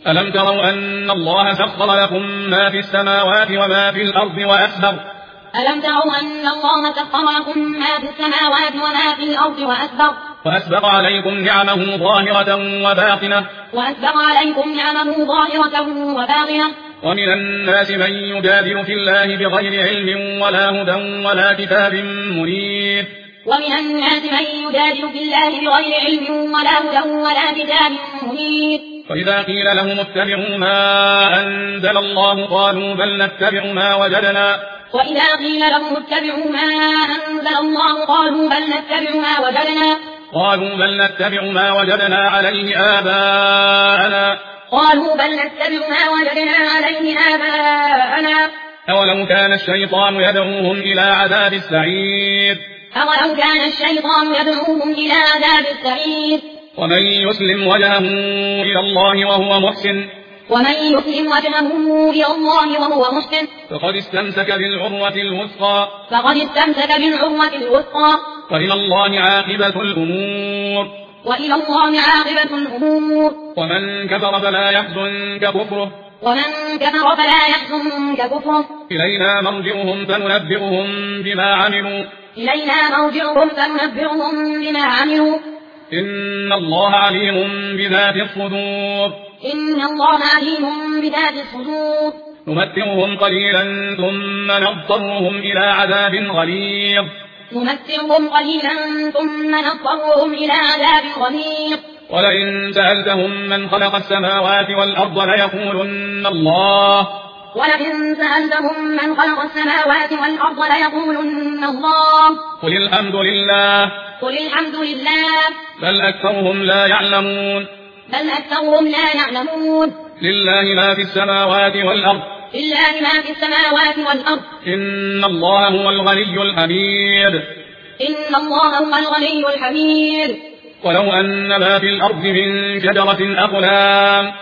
ألم تروا أن الله سخر لكم ما في السماوات وما في الأرض ألم تروا أن الله سخر لكم ما في السماوات وما في الأرض وأسبغ عليكم نعمه ظاهرة وباطنة ومن الناس من يجادل في الله بغير علم ولا هدى ولا كتاب منير وإذا قيل لهم اتبعوا ما أنزل الله قالوا بل نتبع ما وجدنا عليه آباءنا أولو كان الشيطان يدعوهم إلى عذاب السعير ومن يسلم وجهه إلى الله وهو محسن فقد استمسك بالعروة الوثقى وإلى الله عاقبة الأمور ومن كفر فلا يحزنك كفره إلينا مرجعهم فننبئهم بما عملوا إن الله عليم بذات الصدور نمتعهم قليلا ثم نضطرهم إلى عذاب غليظ ولئن سألتهم من خلق السماوات والأرض ليقولن الله قل الحمد لله بل أكثرهم لا يعلمون لله ما في السماوات والأرض إن الله هو الغني الحميد ولو أن ما في الأرض من شجرة أقلام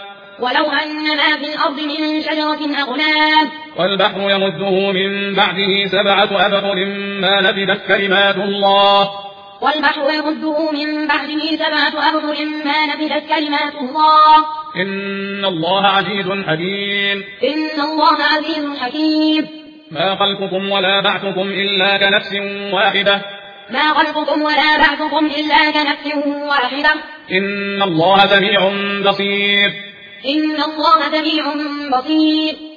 والبحر يمده من بعده 7 أبحر ما نفدت كلمات الله إن الله عزيز حكيم ما خلقكم ولا بعثكم إلا كنفس واحدة إن الله سميع بصير